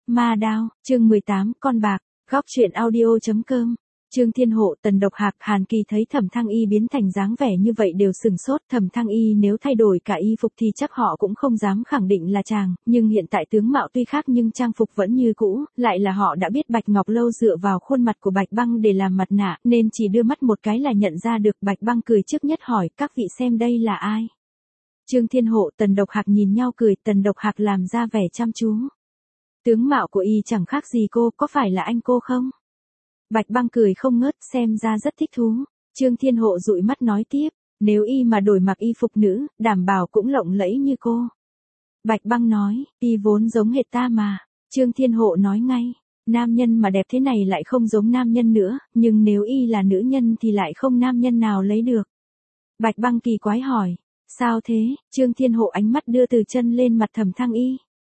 Ma đao, chương 18, con bạc, góc truyện audio.com. Trương Thiên Hộ, Tần Độc Hạc, Hàn Kỳ thấy Thẩm Thăng Y biến thành dáng vẻ như vậy đều sửng sốt. Thẩm Thăng Y nếu thay đổi cả y phục thì chắc họ cũng không dám khẳng định là chàng, nhưng hiện tại tướng mạo tuy khác nhưng trang phục vẫn như cũ, lại là họ đã biết Bạch Ngọc Lâu dựa vào khuôn mặt của Bạch Băng để làm mặt nạ, nên chỉ đưa mắt một cái là nhận ra được. Bạch Băng cười trước nhất hỏi, các vị xem đây là ai? Trương Thiên Hộ, Tần Độc Hạc nhìn nhau cười. Tần Độc Hạc làm ra vẻ chăm chú. Tướng mạo của y chẳng khác gì cô, có phải là anh cô không? Bạch Băng cười không ngớt, xem ra rất thích thú. Trương Thiên Hộ dụi mắt nói tiếp, nếu y mà đổi mặc y phục nữ, đảm bảo cũng lộng lẫy như cô. Bạch Băng nói, y vốn giống hệt ta mà. Trương Thiên Hộ nói ngay, nam nhân mà đẹp thế này lại không giống nam nhân nữa, nhưng nếu y là nữ nhân thì lại không nam nhân nào lấy được. Bạch Băng kỳ quái hỏi, sao thế? Trương Thiên Hộ ánh mắt đưa từ chân lên mặt Thẩm Thăng Y.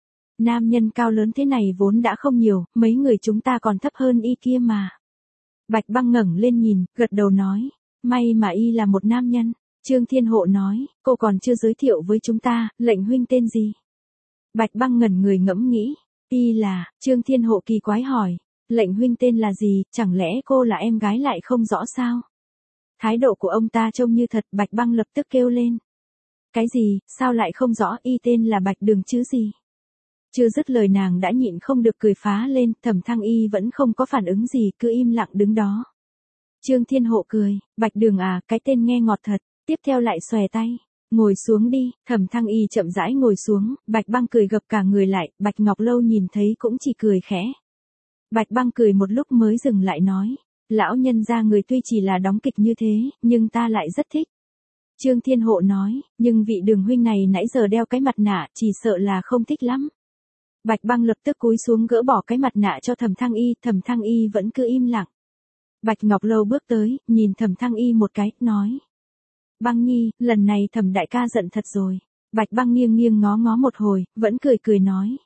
Nam nhân cao lớn thế này vốn đã không nhiều, mấy người chúng ta còn thấp hơn y kia mà. Bạch Băng ngẩng lên nhìn, gật đầu nói, may mà y là một nam nhân. Trương Thiên Hộ nói, cô còn chưa giới thiệu với chúng ta, lệnh huynh tên gì? Bạch Băng ngẩn người ngẫm nghĩ, y là, Trương Thiên Hộ kỳ quái hỏi, lệnh huynh tên là gì, chẳng lẽ cô là em gái lại không rõ sao? Thái độ của ông ta trông như thật. Bạch Băng lập tức kêu lên. Cái gì, sao lại không rõ, y tên là Bạch Đường chứ gì? Chưa dứt lời nàng đã nhịn không được cười phá lên. Thẩm Thăng Y vẫn không có phản ứng gì, cứ im lặng đứng đó. Trương Thiên Hộ cười, Bạch Đường à, cái tên nghe ngọt thật. Tiếp theo lại xòe tay, ngồi xuống đi. Thẩm Thăng Y chậm rãi ngồi xuống. Bạch Băng cười gập cả người lại. Bạch Ngọc Lâu nhìn thấy cũng chỉ cười khẽ. Bạch Băng cười một lúc mới dừng lại nói, lão nhân gia người tuy chỉ là đóng kịch như thế, nhưng ta lại rất thích. Trương Thiên Hộ nói, nhưng vị Đường huynh này nãy giờ đeo cái mặt nạ, chỉ sợ là không thích lắm. Bạch Băng lập tức cúi xuống gỡ bỏ cái mặt nạ cho Thẩm Thăng Y. Thẩm Thăng Y vẫn cứ im lặng. Bạch Ngọc Lâu bước tới, nhìn Thẩm Thăng Y một cái, nói, Băng nhi, lần này Thẩm đại ca giận thật rồi. Bạch Băng nghiêng nghiêng ngó ngó một hồi, vẫn cười cười nói,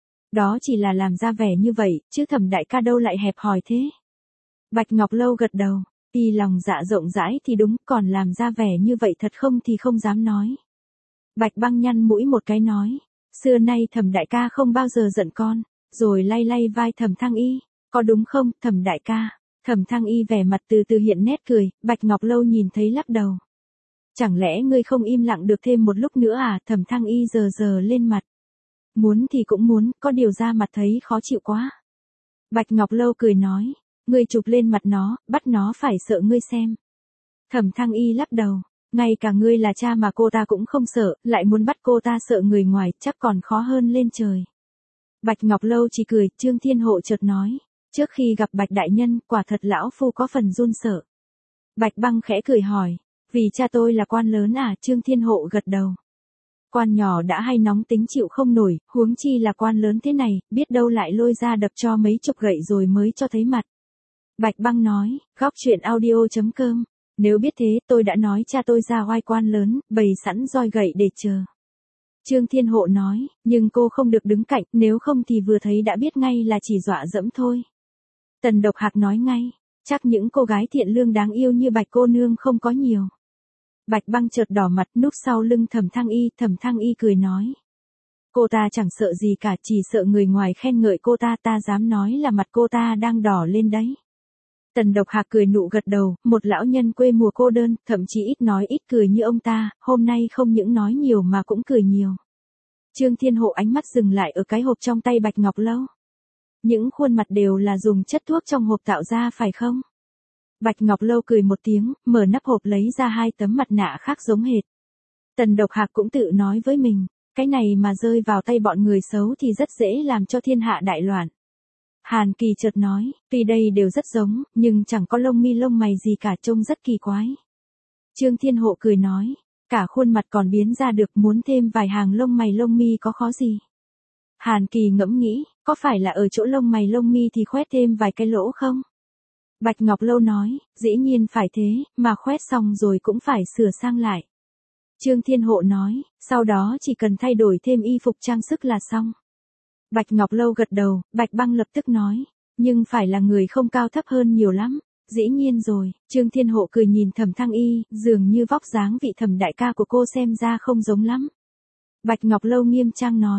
đó chỉ là làm ra vẻ như vậy, chứ Thẩm đại ca đâu lại hẹp hòi thế. Bạch Ngọc Lâu gật đầu, y lòng dạ rộng rãi thì đúng, còn làm ra vẻ như vậy thật không thì không dám nói. Bạch Băng nhăn mũi một cái nói, xưa nay Thẩm đại ca không bao giờ giận con, rồi lay lay vai Thẩm Thăng Y, có đúng không, Thẩm đại ca? Thẩm Thăng Y vẻ mặt từ từ hiện nét cười. Bạch Ngọc Lâu nhìn thấy lắc đầu. Chẳng lẽ ngươi không im lặng được thêm một lúc nữa à? Thẩm Thăng Y giờ giờ lên mặt. Muốn thì cũng muốn, có điều ra mặt thấy khó chịu quá. Bạch Ngọc Lâu cười nói, ngươi chụp lên mặt nó, bắt nó phải sợ ngươi xem. Thẩm Thăng Y lắc đầu, ngay cả ngươi là cha mà cô ta cũng không sợ, lại muốn bắt cô ta sợ người ngoài, chắc còn khó hơn lên trời. Bạch Ngọc Lâu chỉ cười. Trương Thiên Hộ chợt nói, trước khi gặp Bạch đại nhân, quả thật lão phu có phần run sợ. Bạch Băng khẽ cười hỏi, vì cha tôi là quan lớn à? Trương Thiên Hộ gật đầu. Quan nhỏ đã hay nóng tính chịu không nổi, huống chi là quan lớn thế này, biết đâu lại lôi ra đập cho mấy chục gậy rồi mới cho thấy mặt. Bạch Băng nói, góc truyện audio.com, nếu biết thế tôi đã nói cha tôi ra oai quan lớn, bày sẵn roi gậy để chờ. Trương Thiên Hộ nói, nhưng cô không được đứng cạnh, nếu không thì vừa thấy đã biết ngay là chỉ dọa dẫm thôi. Tần Độc Hạc nói ngay, chắc những cô gái thiện lương đáng yêu như Bạch cô nương không có nhiều. Bạch Băng chợt đỏ mặt núp sau lưng Thẩm Thăng Y. Thẩm Thăng Y cười nói, cô ta chẳng sợ gì cả, chỉ sợ người ngoài khen ngợi cô ta, ta dám nói là mặt cô ta đang đỏ lên đấy. Tần Độc Hạc cười nụ gật đầu, một lão nhân quê mùa cô đơn, thậm chí ít nói ít cười như ông ta, hôm nay không những nói nhiều mà cũng cười nhiều. Trương Thiên Hộ ánh mắt dừng lại ở cái hộp trong tay Bạch Ngọc Lâu. Những khuôn mặt đều là dùng chất thuốc trong hộp tạo ra phải không? Bạch Ngọc Lâu cười một tiếng, mở nắp hộp lấy ra hai tấm mặt nạ khác giống hệt. Tần Độc Hạc cũng tự nói với mình, cái này mà rơi vào tay bọn người xấu thì rất dễ làm cho thiên hạ đại loạn. Hàn Kỳ chợt nói, tuy đây đều rất giống, nhưng chẳng có lông mi lông mày gì cả, trông rất kỳ quái. Trương Thiên Hộ cười nói, cả khuôn mặt còn biến ra được, muốn thêm vài hàng lông mày lông mi có khó gì. Hàn Kỳ ngẫm nghĩ, có phải là ở chỗ lông mày lông mi thì khoét thêm vài cái lỗ không? Bạch Ngọc Lâu nói, dĩ nhiên phải thế, mà khoét xong rồi cũng phải sửa sang lại. Trương Thiên Hộ nói, sau đó chỉ cần thay đổi thêm y phục trang sức là xong. Bạch Ngọc Lâu gật đầu. Bạch Băng lập tức nói, nhưng phải là người không cao thấp hơn nhiều lắm. Dĩ nhiên rồi. Trương Thiên Hộ cười nhìn Thẩm Thăng Y, dường như vóc dáng vị Thẩm đại ca của cô xem ra không giống lắm. Bạch Ngọc Lâu nghiêm trang nói,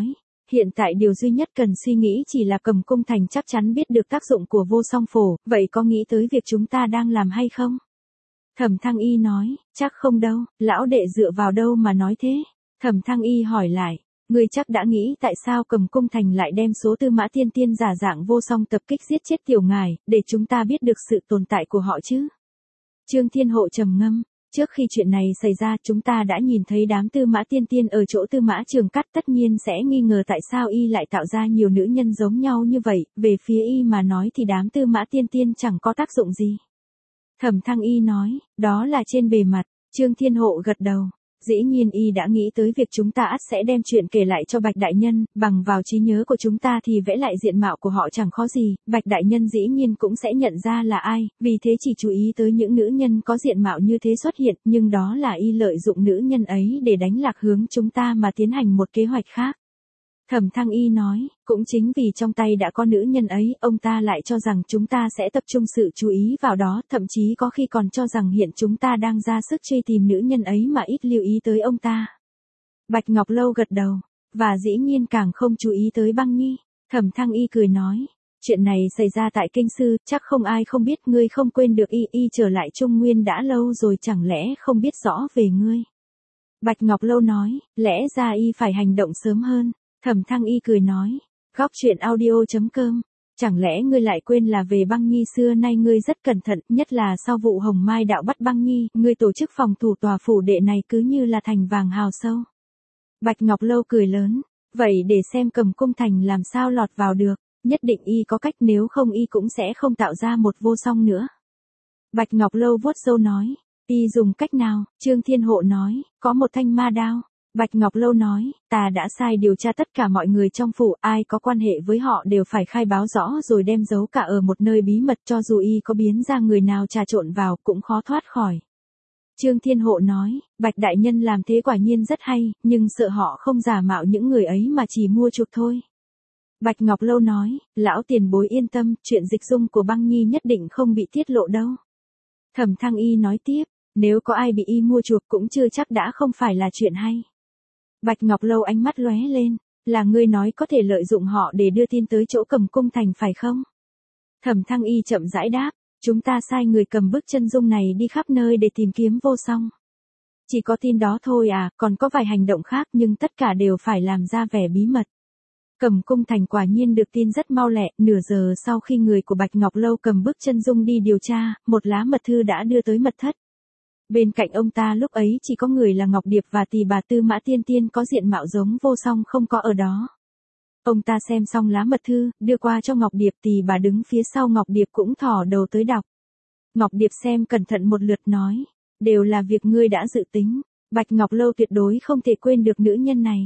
hiện tại điều duy nhất cần suy nghĩ chỉ là Cầm Cung Thành chắc chắn biết được tác dụng của vô song phổ, vậy có nghĩ tới việc chúng ta đang làm hay không? Thẩm Thăng Y nói, chắc không đâu, lão đệ dựa vào đâu mà nói thế? Thẩm Thăng Y hỏi lại, ngươi chắc đã nghĩ tại sao Cầm Cung Thành lại đem số Tư Mã Tiên Tiên giả dạng vô song tập kích giết chết tiểu ngài, để chúng ta biết được sự tồn tại của họ chứ? Trương Thiên Hộ trầm ngâm, trước khi chuyện này xảy ra chúng ta đã nhìn thấy đám Tư Mã Tiên Tiên ở chỗ Tư Mã Trường Cắt, tất nhiên sẽ nghi ngờ tại sao y lại tạo ra nhiều nữ nhân giống nhau như vậy, về phía y mà nói thì đám Tư Mã Tiên Tiên chẳng có tác dụng gì. Thẩm Thăng Y nói, đó là trên bề mặt. Trương Thiên Hộ gật đầu. Dĩ nhiên y đã nghĩ tới việc chúng ta ắt sẽ đem chuyện kể lại cho Bạch Đại Nhân, bằng vào trí nhớ của chúng ta thì vẽ lại diện mạo của họ chẳng khó gì, Bạch Đại Nhân dĩ nhiên cũng sẽ nhận ra là ai, vì thế chỉ chú ý tới những nữ nhân có diện mạo như thế xuất hiện, nhưng đó là y lợi dụng nữ nhân ấy để đánh lạc hướng chúng ta mà tiến hành một kế hoạch khác. Thẩm Thăng Y nói, cũng chính vì trong tay đã có nữ nhân ấy, ông ta lại cho rằng chúng ta sẽ tập trung sự chú ý vào đó, thậm chí có khi còn cho rằng hiện chúng ta đang ra sức truy tìm nữ nhân ấy mà ít lưu ý tới ông ta. Bạch Ngọc Lâu gật đầu, và dĩ nhiên càng không chú ý tới Băng Nhi. Thẩm Thăng Y cười nói, chuyện này xảy ra tại Kinh Sư, chắc không ai không biết, ngươi không quên được y trở lại Trung Nguyên đã lâu rồi, chẳng lẽ không biết rõ về ngươi? Bạch Ngọc Lâu nói, lẽ ra y phải hành động sớm hơn. Thẩm Thăng Y cười nói, góc chuyện audio.com, chẳng lẽ ngươi lại quên là về Băng Nhi xưa nay ngươi rất cẩn thận, nhất là sau vụ Hồng Mai đạo bắt Băng Nhi, ngươi tổ chức phòng thủ tòa phủ đệ này cứ như là thành vàng hào sâu. Bạch Ngọc Lâu cười lớn, vậy để xem Cầm Cung Thành làm sao lọt vào được, nhất định y có cách, nếu không y cũng sẽ không tạo ra một vô song nữa. Bạch Ngọc Lâu vuốt râu nói, y dùng cách nào? Trương Thiên Hộ nói, có một thanh ma đao. Bạch Ngọc Lâu nói, ta đã sai điều tra tất cả mọi người trong phủ, ai có quan hệ với họ đều phải khai báo rõ rồi đem giấu cả ở một nơi bí mật, cho dù y có biến ra người nào trà trộn vào cũng khó thoát khỏi. Trương Thiên Hộ nói, Bạch Đại Nhân làm thế quả nhiên rất hay, nhưng sợ họ không giả mạo những người ấy mà chỉ mua chuộc thôi. Bạch Ngọc Lâu nói, lão tiền bối yên tâm, chuyện dịch dung của Băng Nhi nhất định không bị tiết lộ đâu. Thẩm Thăng Y nói tiếp, nếu có ai bị y mua chuộc cũng chưa chắc đã không phải là chuyện hay. Bạch Ngọc Lâu ánh mắt lóe lên, là ngươi nói có thể lợi dụng họ để đưa tin tới chỗ Cầm Cung Thành phải không? Thẩm Thăng Y chậm rãi đáp, chúng ta sai người cầm bức chân dung này đi khắp nơi để tìm kiếm vô song. Chỉ có tin đó thôi à, còn có vài hành động khác nhưng tất cả đều phải làm ra vẻ bí mật. Cầm Cung Thành quả nhiên được tin rất mau lẹ, nửa giờ sau khi người của Bạch Ngọc Lâu cầm bức chân dung đi điều tra, một lá mật thư đã đưa tới mật thất. Bên cạnh ông ta lúc ấy chỉ có người là Ngọc Điệp và Tỳ bà Tư Mã Tiên Tiên có diện mạo giống vô song không có ở đó. Ông ta xem xong lá mật thư, đưa qua cho Ngọc Điệp, Tỳ bà đứng phía sau Ngọc Điệp cũng thò đầu tới đọc. Ngọc Điệp xem cẩn thận một lượt nói, đều là việc ngươi đã dự tính, Bạch Ngọc Lâu tuyệt đối không thể quên được nữ nhân này.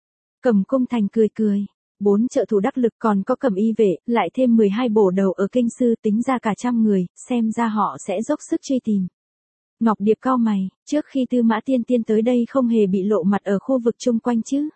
Cầm Cung Thành cười cười, 4 trợ thủ đắc lực còn có Cầm Y vệ, lại thêm 12 bổ đầu ở Kinh Sư, tính ra cả 100 người, xem ra họ sẽ dốc sức truy tìm. Ngọc Điệp cau mày, trước khi Tư Mã Tiên Tiên tới đây không hề bị lộ mặt ở khu vực chung quanh chứ?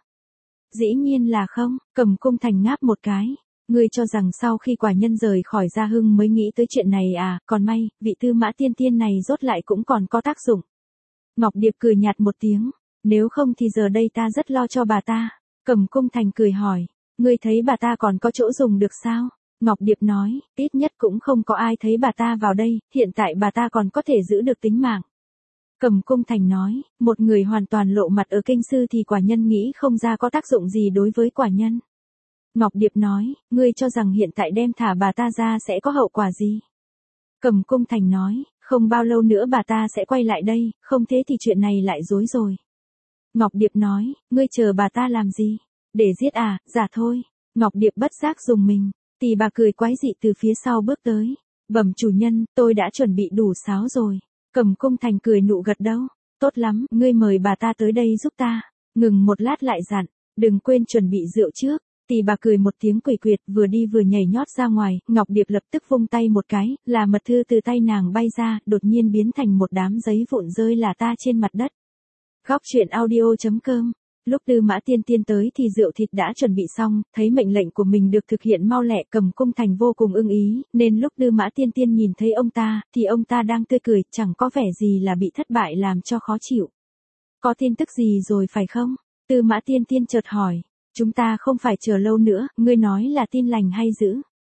Dĩ nhiên là không. Cầm Cung Thành ngáp một cái. Ngươi cho rằng sau khi quả nhân rời khỏi Gia Hưng mới nghĩ tới chuyện này à, còn may, vị Tư Mã Tiên Tiên này rốt lại cũng còn có tác dụng. Ngọc Điệp cười nhạt một tiếng, nếu không thì giờ đây ta rất lo cho bà ta. Cầm Cung Thành cười hỏi, ngươi thấy bà ta còn có chỗ dùng được sao? Ngọc Điệp nói, ít nhất cũng không có ai thấy bà ta vào đây, hiện tại bà ta còn có thể giữ được tính mạng. Cầm Cung Thành nói, một người hoàn toàn lộ mặt ở Kinh Sư thì quả nhân nghĩ không ra có tác dụng gì đối với quả nhân. Ngọc Điệp nói, ngươi cho rằng hiện tại đem thả bà ta ra sẽ có hậu quả gì? Cầm Cung Thành nói, không bao lâu nữa bà ta sẽ quay lại đây, không thế thì chuyện này lại rối rồi. Ngọc Điệp nói, ngươi chờ bà ta làm gì? Để giết à, giả thôi. Ngọc Điệp bất giác dùng mình. Tỳ bà cười quái dị từ phía sau bước tới. Bẩm chủ nhân, tôi đã chuẩn bị đủ sáo rồi. Cầm Cung Thành cười nụ gật đầu. Tốt lắm, ngươi mời bà ta tới đây giúp ta. Ngừng một lát lại dặn, đừng quên chuẩn bị rượu trước. Tỳ bà cười một tiếng quỷ quyệt, vừa đi vừa nhảy nhót ra ngoài. Ngọc Điệp lập tức vung tay một cái, là mật thư từ tay nàng bay ra, đột nhiên biến thành một đám giấy vụn rơi lả ta trên mặt đất. Góc chuyện audio.com. Lúc Tư Mã Tiên Tiên tới thì rượu thịt đã chuẩn bị xong, thấy mệnh lệnh của mình được thực hiện mau lẹ, Cầm Cung Thành vô cùng ưng ý, nên lúc Tư Mã Tiên Tiên nhìn thấy ông ta, thì ông ta đang tươi cười, chẳng có vẻ gì là bị thất bại làm cho khó chịu. Có tin tức gì rồi phải không? Tư Mã Tiên Tiên chợt hỏi. chúng ta không phải chờ lâu nữa, ngươi nói là tin lành hay dữ?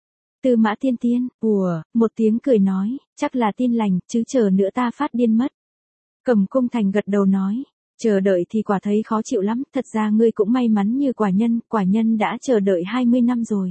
Tư Mã Tiên Tiên, một tiếng cười nói, chắc là tin lành, chứ chờ nữa ta phát điên mất. Cầm Cung Thành gật đầu nói, chờ đợi thì quả thấy khó chịu lắm, thật ra ngươi cũng may mắn như quả nhân đã chờ đợi 20 năm rồi.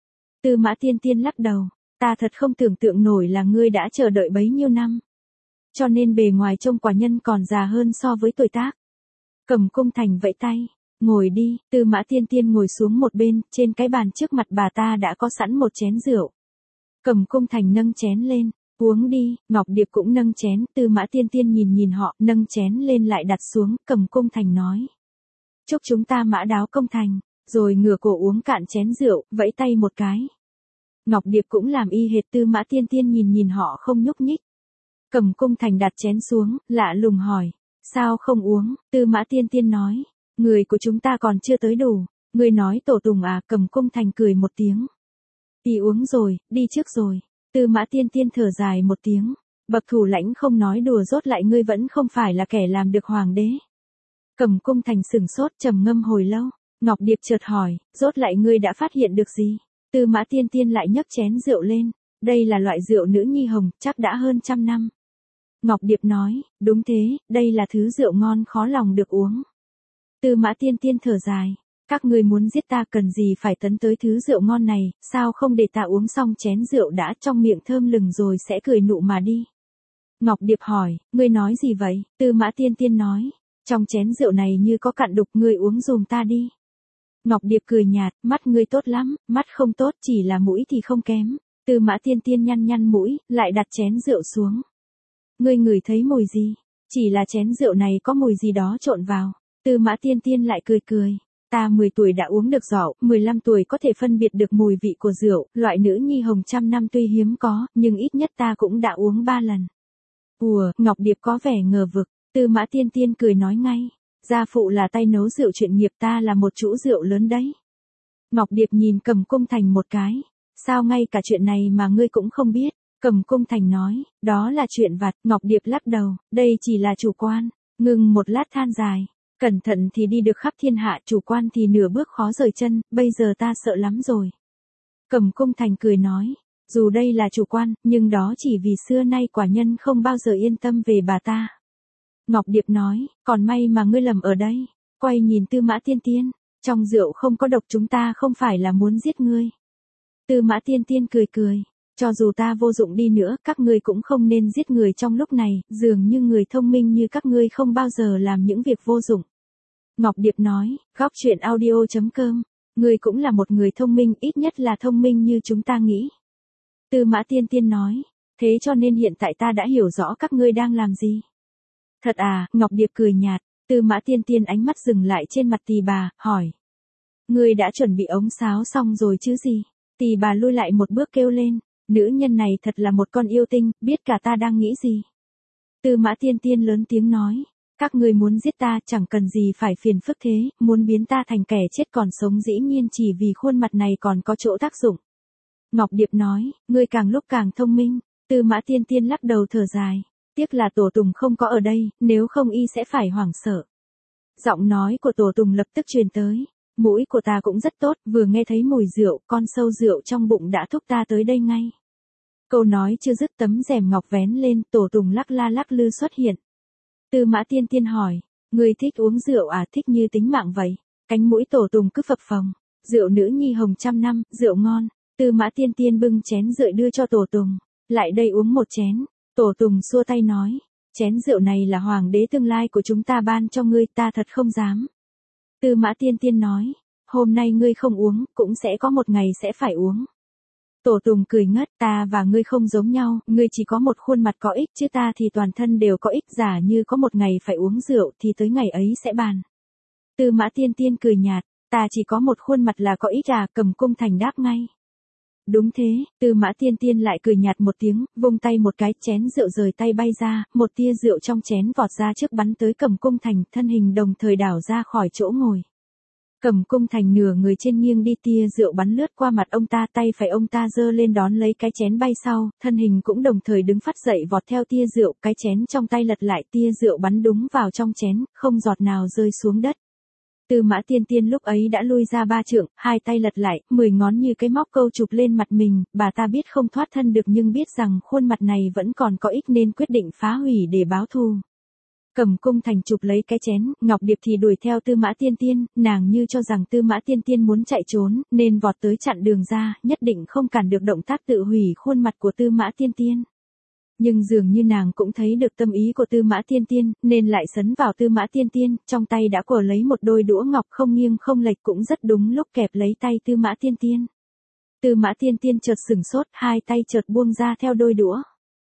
Tư Mã Tiên Tiên lắc đầu, ta thật không tưởng tượng nổi là ngươi đã chờ đợi bấy nhiêu năm. Cho nên bề ngoài trông quả nhân còn già hơn so với tuổi tác. Cầm Cung Thành vẫy tay, ngồi đi, Tư Mã Tiên Tiên ngồi xuống một bên, trên cái bàn trước mặt bà ta đã có sẵn một chén rượu. Cầm Cung Thành nâng chén lên, uống đi, Ngọc Điệp cũng nâng chén, Tư Mã Tiên Tiên nhìn họ, nâng chén lên lại đặt xuống, Cầm Cung Thành nói. Chúc chúng ta mã đáo công thành, rồi ngửa cổ uống cạn chén rượu, vẫy tay một cái. Ngọc Điệp cũng làm y hệt, Tư Mã Tiên Tiên nhìn họ không nhúc nhích. Cầm Cung Thành đặt chén xuống, lạ lùng hỏi, sao không uống? Tư Mã Tiên Tiên nói, người của chúng ta còn chưa tới đủ. Người nói tổ tùng à? Cầm Cung Thành cười một tiếng. Đi uống rồi, đi trước rồi. Tư Mã Tiên Tiên thở dài một tiếng. Bậc thủ lãnh không nói đùa, rốt lại ngươi vẫn không phải là kẻ làm được hoàng đế. Cầm Cung Thành sửng sốt, trầm ngâm hồi lâu. Ngọc Điệp chợt hỏi, rốt lại ngươi đã phát hiện được gì? Tư Mã Tiên Tiên lại nhấc chén rượu lên. Đây là loại rượu nữ nhi hồng, chắc đã hơn 100 năm. Ngọc Điệp nói, đúng thế, đây là thứ rượu ngon khó lòng được uống. Tư Mã Tiên Tiên thở dài, các ngươi muốn giết ta cần gì phải tấn tới thứ rượu ngon này, sao không để ta uống xong chén rượu đã, trong miệng thơm lừng rồi sẽ cười nụ mà đi. Ngọc Điệp hỏi, ngươi nói gì vậy? Tư Mã Tiên Tiên nói, trong chén rượu này như có cặn đục, ngươi uống dùm ta đi. Ngọc Điệp cười nhạt, mắt ngươi tốt lắm, mắt không tốt chỉ là mũi thì không kém. Tư Mã Tiên Tiên nhăn mũi, lại đặt chén rượu xuống. Ngươi ngửi thấy mùi gì? Chỉ là chén rượu này có mùi gì đó trộn vào. Tư Mã Tiên Tiên lại cười. Ta 10 tuổi đã uống được rượu, 15 tuổi có thể phân biệt được mùi vị của rượu, loại nữ nhi hồng 100 năm tuy hiếm có, nhưng ít nhất ta cũng đã uống 3 lần. Ngọc Điệp có vẻ ngờ vực, Tư Mã Tiên Tiên cười nói ngay. Gia phụ là tay nấu rượu chuyên nghiệp, ta là một chủ rượu lớn đấy. Ngọc Điệp nhìn Cầm Cung Thành một cái. Sao ngay cả chuyện này mà ngươi cũng không biết? Cầm Cung Thành nói, đó là chuyện vặt. Ngọc Điệp lắc đầu, đây chỉ là chủ quan. Ngừng một lát than dài. Cẩn thận thì đi được khắp thiên hạ, chủ quan thì nửa bước khó rời chân, bây giờ ta sợ lắm rồi. Cầm Cung Thành cười nói, dù đây là chủ quan, nhưng đó chỉ vì xưa nay quả nhân không bao giờ yên tâm về bà ta. Ngọc Điệp nói, còn may mà ngươi lầm ở đây. Quay nhìn Tư Mã Tiên Tiên, trong rượu không có độc, chúng ta không phải là muốn giết ngươi. Tư Mã Tiên Tiên cười. Cho dù ta vô dụng đi nữa, các ngươi cũng không nên giết người trong lúc này, dường như người thông minh như các ngươi không bao giờ làm những việc vô dụng. Ngọc Điệp nói, góc truyện audio.com, ngươi cũng là một người thông minh, ít nhất là thông minh như chúng ta nghĩ. Tư Mã Tiên Tiên nói, thế cho nên hiện tại ta đã hiểu rõ các ngươi đang làm gì. Thật à? Ngọc Điệp cười nhạt. Tư Mã Tiên Tiên ánh mắt dừng lại trên mặt Tỳ Bà, hỏi. Ngươi đã chuẩn bị ống sáo xong rồi chứ gì? Tỳ Bà lui lại một bước kêu lên. Nữ nhân này thật là một con yêu tinh, biết cả ta đang nghĩ gì. Tư Mã Tiên Tiên lớn tiếng nói. Các ngươi muốn giết ta chẳng cần gì phải phiền phức thế, muốn biến ta thành kẻ chết còn sống dĩ nhiên chỉ vì khuôn mặt này còn có chỗ tác dụng. Ngọc Điệp nói, ngươi càng lúc càng thông minh. Tư Mã Tiên Tiên lắc đầu thở dài. Tiếc là Tổ Tùng không có ở đây, nếu không y sẽ phải hoảng sợ. Giọng nói của Tổ Tùng lập tức truyền tới. Mũi của ta cũng rất tốt, vừa nghe thấy mùi rượu, con sâu rượu trong bụng đã thúc ta tới đây ngay. Câu nói chưa dứt, tấm rèm ngọc vén lên, Tổ Tùng lắc la lắc lư xuất hiện. Tư Mã Tiên Tiên hỏi, ngươi thích uống rượu à? Thích như tính mạng vậy? Cánh mũi Tổ Tùng cứ phập phồng. Rượu nữ nhi hồng 100 năm, rượu ngon. Tư Mã Tiên Tiên bưng chén rượu đưa cho Tổ Tùng. Lại đây uống một chén. Tổ Tùng xua tay nói, chén rượu này là hoàng đế tương lai của chúng ta ban cho ngươi, ta thật không dám. Tư Mã Tiên Tiên nói, hôm nay ngươi không uống, cũng sẽ có một ngày sẽ phải uống. Tổ Tùng cười ngất, ta và ngươi không giống nhau, ngươi chỉ có một khuôn mặt có ích chứ ta thì toàn thân đều có ích, giả như có một ngày phải uống rượu thì tới ngày ấy sẽ bàn. Tư Mã Tiên Tiên cười nhạt, ta chỉ có một khuôn mặt là có ích à? Cầm Cung Thành đáp ngay. Đúng thế. Tư Mã Tiên Tiên lại cười nhạt một tiếng, vung tay một cái, chén rượu rời tay bay ra, một tia rượu trong chén vọt ra trước bắn tới Cầm Cung Thành, thân hình đồng thời đảo ra khỏi chỗ ngồi. Cầm Cung Thành nửa người trên nghiêng đi, tia rượu bắn lướt qua mặt ông ta, tay phải ông ta giơ lên đón lấy cái chén bay sau, thân hình cũng đồng thời đứng phát dậy vọt theo tia rượu, cái chén trong tay lật lại, tia rượu bắn đúng vào trong chén, không giọt nào rơi xuống đất. Tư Mã Tiên Tiên lúc ấy đã lui ra 3 trượng, hai tay lật lại, 10 ngón như cái móc câu chụp lên mặt mình, bà ta biết không thoát thân được nhưng biết rằng khuôn mặt này vẫn còn có ích nên quyết định phá hủy để báo thù. Cẩm Cung Thành chụp lấy cái chén, Ngọc Điệp thì đuổi theo Tư Mã Tiên Tiên, nàng như cho rằng Tư Mã Tiên Tiên muốn chạy trốn, nên vọt tới chặn đường ra, nhất định không cản được động tác tự hủy khuôn mặt của Tư Mã Tiên Tiên. Nhưng dường như nàng cũng thấy được tâm ý của Tư Mã Tiên Tiên, nên lại sấn vào Tư Mã Tiên Tiên, trong tay đã quờ lấy một đôi đũa ngọc không nghiêng không lệch cũng rất đúng lúc kẹp lấy tay Tư Mã Tiên Tiên. Tư Mã Tiên Tiên chợt sửng sốt, hai tay chợt buông ra theo đôi đũa.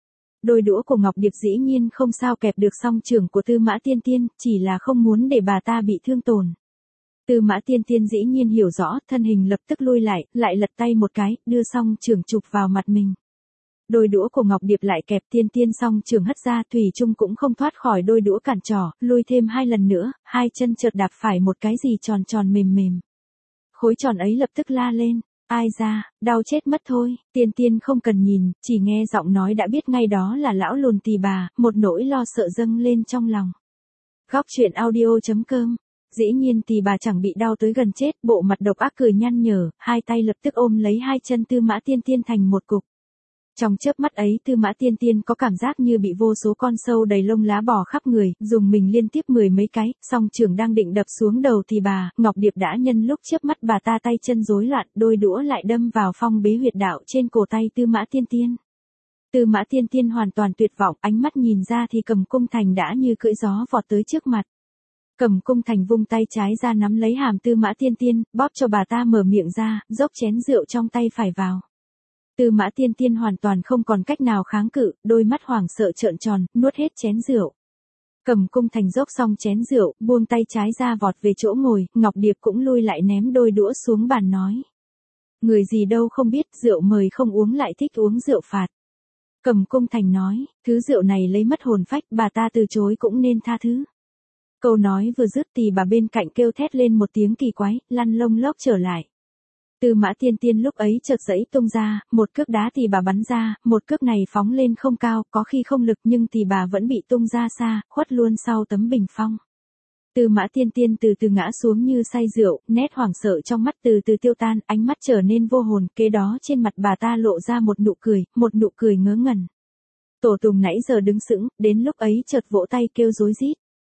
Đôi đũa của Ngọc Điệp dĩ nhiên không sao kẹp được song trưởng của Tư Mã Tiên Tiên, chỉ là không muốn để bà ta bị thương tổn. Tư Mã Tiên Tiên dĩ nhiên hiểu rõ, thân hình lập tức lui lại lật tay một cái, đưa song trưởng chụp vào mặt mình. Đôi đũa của Ngọc Điệp lại kẹp Tiên Tiên song trưởng hất ra, thủy chung cũng không thoát khỏi đôi đũa cản trỏ, lui thêm 2 lần nữa, hai chân chợt đạp phải một cái gì tròn tròn mềm mềm. Khối tròn ấy lập tức la lên. Ai ra, đau chết mất thôi, Tiên Tiên không cần nhìn, chỉ nghe giọng nói đã biết ngay đó là lão lùn Tỳ Bà, một nỗi lo sợ dâng lên trong lòng. Góc truyện audio.com. Dĩ nhiên Tỳ Bà chẳng bị đau tới gần chết, bộ mặt độc ác cười nhăn nhở, hai tay lập tức ôm lấy hai chân Tư Mã Tiên Tiên thành một cục. Trong chớp mắt ấy Tư Mã Tiên Tiên có cảm giác như bị vô số con sâu đầy lông lá bò khắp người, dùng mình liên tiếp 10 mấy cái, song trường đang định đập xuống đầu Tỳ Bà, Ngọc Điệp đã nhân lúc chớp mắt bà ta tay chân rối loạn, đôi đũa lại đâm vào phong bế huyệt đạo trên cổ tay Tư Mã Tiên Tiên. Tư Mã Tiên Tiên hoàn toàn tuyệt vọng, ánh mắt nhìn ra thì Cẩm Cung Thành đã như cưỡi gió vọt tới trước mặt. Cẩm Cung Thành vung tay trái ra nắm lấy hàm Tư Mã Tiên Tiên, bóp cho bà ta mở miệng ra, dốc chén rượu trong tay phải vào. Tư Mã Tiên Tiên hoàn toàn không còn cách nào kháng cự, đôi mắt hoảng sợ trợn tròn, nuốt hết chén rượu. Cẩm Cung Thành dốc xong chén rượu, buông tay trái ra vọt về chỗ ngồi, Ngọc Điệp cũng lui lại ném đôi đũa xuống bàn nói. Người gì đâu không biết, rượu mời không uống lại thích uống rượu phạt. Cẩm Cung Thành nói, thứ rượu này lấy mất hồn phách, bà ta từ chối cũng nên tha thứ. Câu nói vừa dứt Tỳ Bà bên cạnh kêu thét lên một tiếng kỳ quái, lăn lông lốc trở lại. Tư Mã Tiên Tiên lúc ấy chợt giãy tung ra, một cước đá Tỳ Bà bắn ra, một cước này phóng lên không cao, có khi không lực nhưng Tỳ Bà vẫn bị tung ra xa, khuất luôn sau tấm bình phong. Tư Mã Tiên Tiên từ từ ngã xuống như say rượu, nét hoảng sợ trong mắt từ từ tiêu tan, ánh mắt trở nên vô hồn, kế đó trên mặt bà ta lộ ra một nụ cười ngớ ngẩn. Tổ Tùng nãy giờ đứng sững, đến lúc ấy chợt vỗ tay kêu rối rít.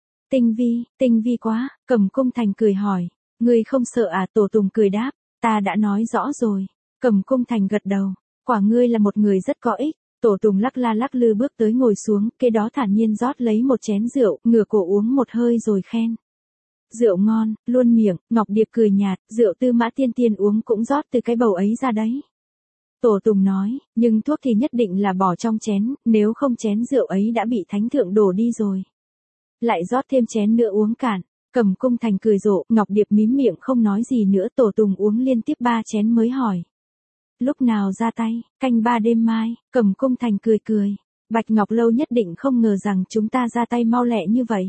Tinh vi quá, Cẩm Cung Thành cười hỏi, ngươi không sợ à? Tổ Tùng cười đáp, ta đã nói rõ rồi. Cẩm Cung Thành gật đầu, quả ngươi là một người rất có ích. Tổ Tùng lắc la lắc lư bước tới ngồi xuống, kế đó thản nhiên rót lấy một chén rượu, ngửa cổ uống một hơi rồi khen. Rượu ngon, luôn miệng, Ngọc Điệp cười nhạt, rượu Tư Mã Tiên Tiên uống cũng rót từ cái bầu ấy ra đấy. Tổ Tùng nói, nhưng thuốc thì nhất định là bỏ trong chén, nếu không chén rượu ấy đã bị thánh thượng đổ đi rồi. Lại rót thêm chén nữa uống cạn. Cẩm Cung Thành cười rộ, Ngọc Điệp mím miệng không nói gì nữa. Tổ Tùng uống liên tiếp 3 chén mới hỏi. Lúc nào ra tay? Canh 3 đêm mai. Cẩm Cung Thành cười. Bạch Ngọc Lâu nhất định không ngờ rằng chúng ta ra tay mau lẹ như vậy.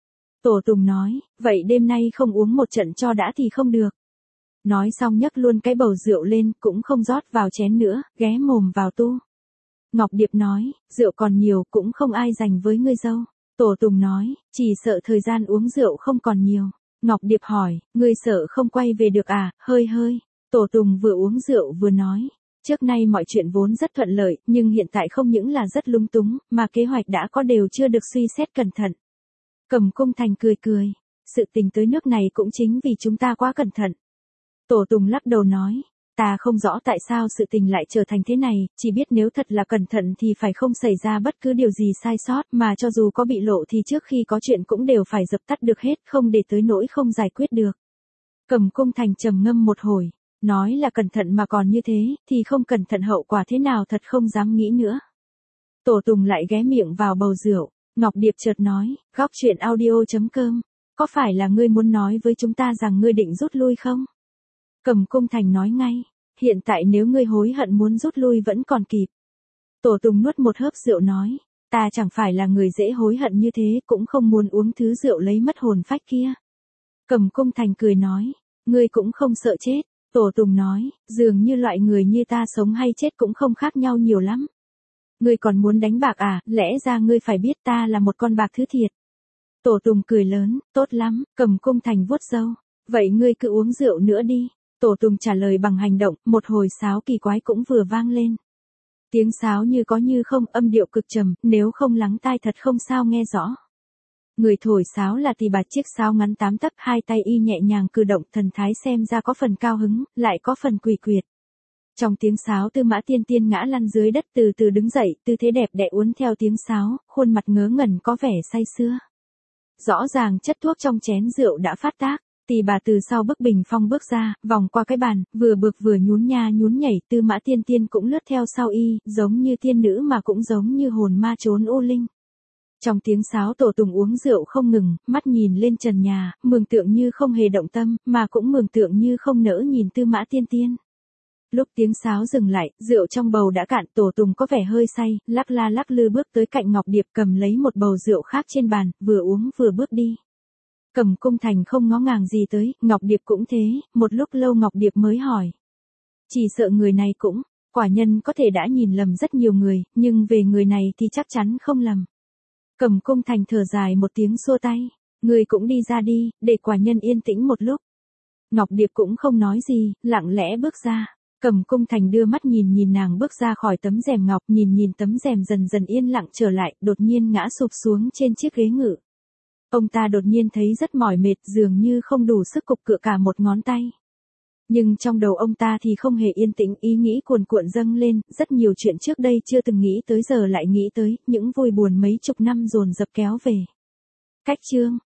Tổ Tùng nói, vậy đêm nay không uống một trận cho đã thì không được. Nói xong nhấc luôn cái bầu rượu lên, cũng không rót vào chén nữa, ghé mồm vào tu. Ngọc Điệp nói, rượu còn nhiều cũng không ai dành với ngươi dâu. Tổ Tùng nói, chỉ sợ thời gian uống rượu không còn nhiều. Ngọc Điệp hỏi, ngươi sợ không quay về được à? Hơi. Tổ Tùng vừa uống rượu vừa nói, trước nay mọi chuyện vốn rất thuận lợi, nhưng hiện tại không những là rất lung túng, mà kế hoạch đã có đều chưa được suy xét cẩn thận. Cẩm Cung Thành cười, sự tình tới nước này cũng chính vì chúng ta quá cẩn thận. Tổ Tùng lắc đầu nói, ta không rõ tại sao sự tình lại trở thành thế này, chỉ biết nếu thật là cẩn thận thì phải không xảy ra bất cứ điều gì sai sót, mà cho dù có bị lộ thì trước khi có chuyện cũng đều phải dập tắt được hết, không để tới nỗi không giải quyết được. Cẩm Cung Thành trầm ngâm một hồi, nói là cẩn thận mà còn như thế, thì không cẩn thận hậu quả thế nào thật không dám nghĩ nữa. Tổ Tùng lại ghé miệng vào bầu rượu, Ngọc Điệp chợt nói, góc truyện audio.com, có phải là ngươi muốn nói với chúng ta rằng ngươi định rút lui không? Cẩm Cung Thành nói ngay, hiện tại nếu ngươi hối hận muốn rút lui vẫn còn kịp. Tổ Tùng nuốt một hớp rượu nói, ta chẳng phải là người dễ hối hận như thế, cũng không muốn uống thứ rượu lấy mất hồn phách kia. Cẩm Cung Thành cười nói, ngươi cũng không sợ chết. Tổ Tùng nói, dường như loại người như ta sống hay chết cũng không khác nhau nhiều lắm. Ngươi còn muốn đánh bạc à? Lẽ ra ngươi phải biết ta là một con bạc thứ thiệt. Tổ Tùng cười lớn, tốt lắm. Cẩm Cung Thành vuốt râu, Vậy ngươi cứ uống rượu nữa đi. Tổ Tùng trả lời bằng hành động, một hồi sáo kỳ quái cũng vừa vang lên. Tiếng sáo như có như không, âm điệu cực trầm, nếu không lắng tai thật không sao nghe rõ. Người thổi sáo là Tỳ Bà, chiếc sáo ngắn 8 tấc, hai tay y nhẹ nhàng cử động, thần thái xem ra có phần cao hứng, lại có phần quỷ quyệt. Trong tiếng sáo, Tư Mã Tiên Tiên ngã lăn dưới đất từ từ đứng dậy, tư thế đẹp đẽ uốn theo tiếng sáo, khuôn mặt ngớ ngẩn có vẻ say sưa. Rõ ràng chất thuốc trong chén rượu đã phát tác. Tỳ Bà từ sau bức bình phong bước ra, vòng qua cái bàn, vừa bực vừa nhún nha nhún nhảy, Tư Mã Tiên Tiên cũng lướt theo sau y, giống như tiên nữ mà cũng giống như hồn ma trốn u linh. Trong tiếng sáo, Tổ Tùng uống rượu không ngừng, mắt nhìn lên trần nhà, mường tượng như không hề động tâm, mà cũng mường tượng như không nỡ nhìn Tư Mã Tiên Tiên. Lúc tiếng sáo dừng lại, rượu trong bầu đã cạn, Tổ Tùng có vẻ hơi say, lắc la lắc lư bước tới cạnh Ngọc Điệp, cầm lấy một bầu rượu khác trên bàn, vừa uống vừa bước đi. Cẩm Cung Thành không ngó ngàng gì tới, Ngọc Điệp cũng thế, một lúc lâu Ngọc Điệp mới hỏi. Chỉ sợ người này cũng, quả nhân có thể đã nhìn lầm rất nhiều người, nhưng về người này thì chắc chắn không lầm. Cẩm Cung Thành thở dài một tiếng xua tay, người cũng đi ra đi, để quả nhân yên tĩnh một lúc. Ngọc Điệp cũng không nói gì, lặng lẽ bước ra. Cẩm Cung Thành đưa mắt nhìn nàng bước ra khỏi tấm rèm ngọc, nhìn tấm rèm dần dần yên lặng trở lại, đột nhiên ngã sụp xuống trên chiếc ghế ngự. Ông ta đột nhiên thấy rất mỏi mệt, dường như không đủ sức cục cựa cả một ngón tay. Nhưng trong đầu ông ta thì không hề yên tĩnh, ý nghĩ cuồn cuộn dâng lên, rất nhiều chuyện trước đây chưa từng nghĩ tới giờ lại nghĩ tới, những vui buồn mấy chục năm dồn dập kéo về. Cách chương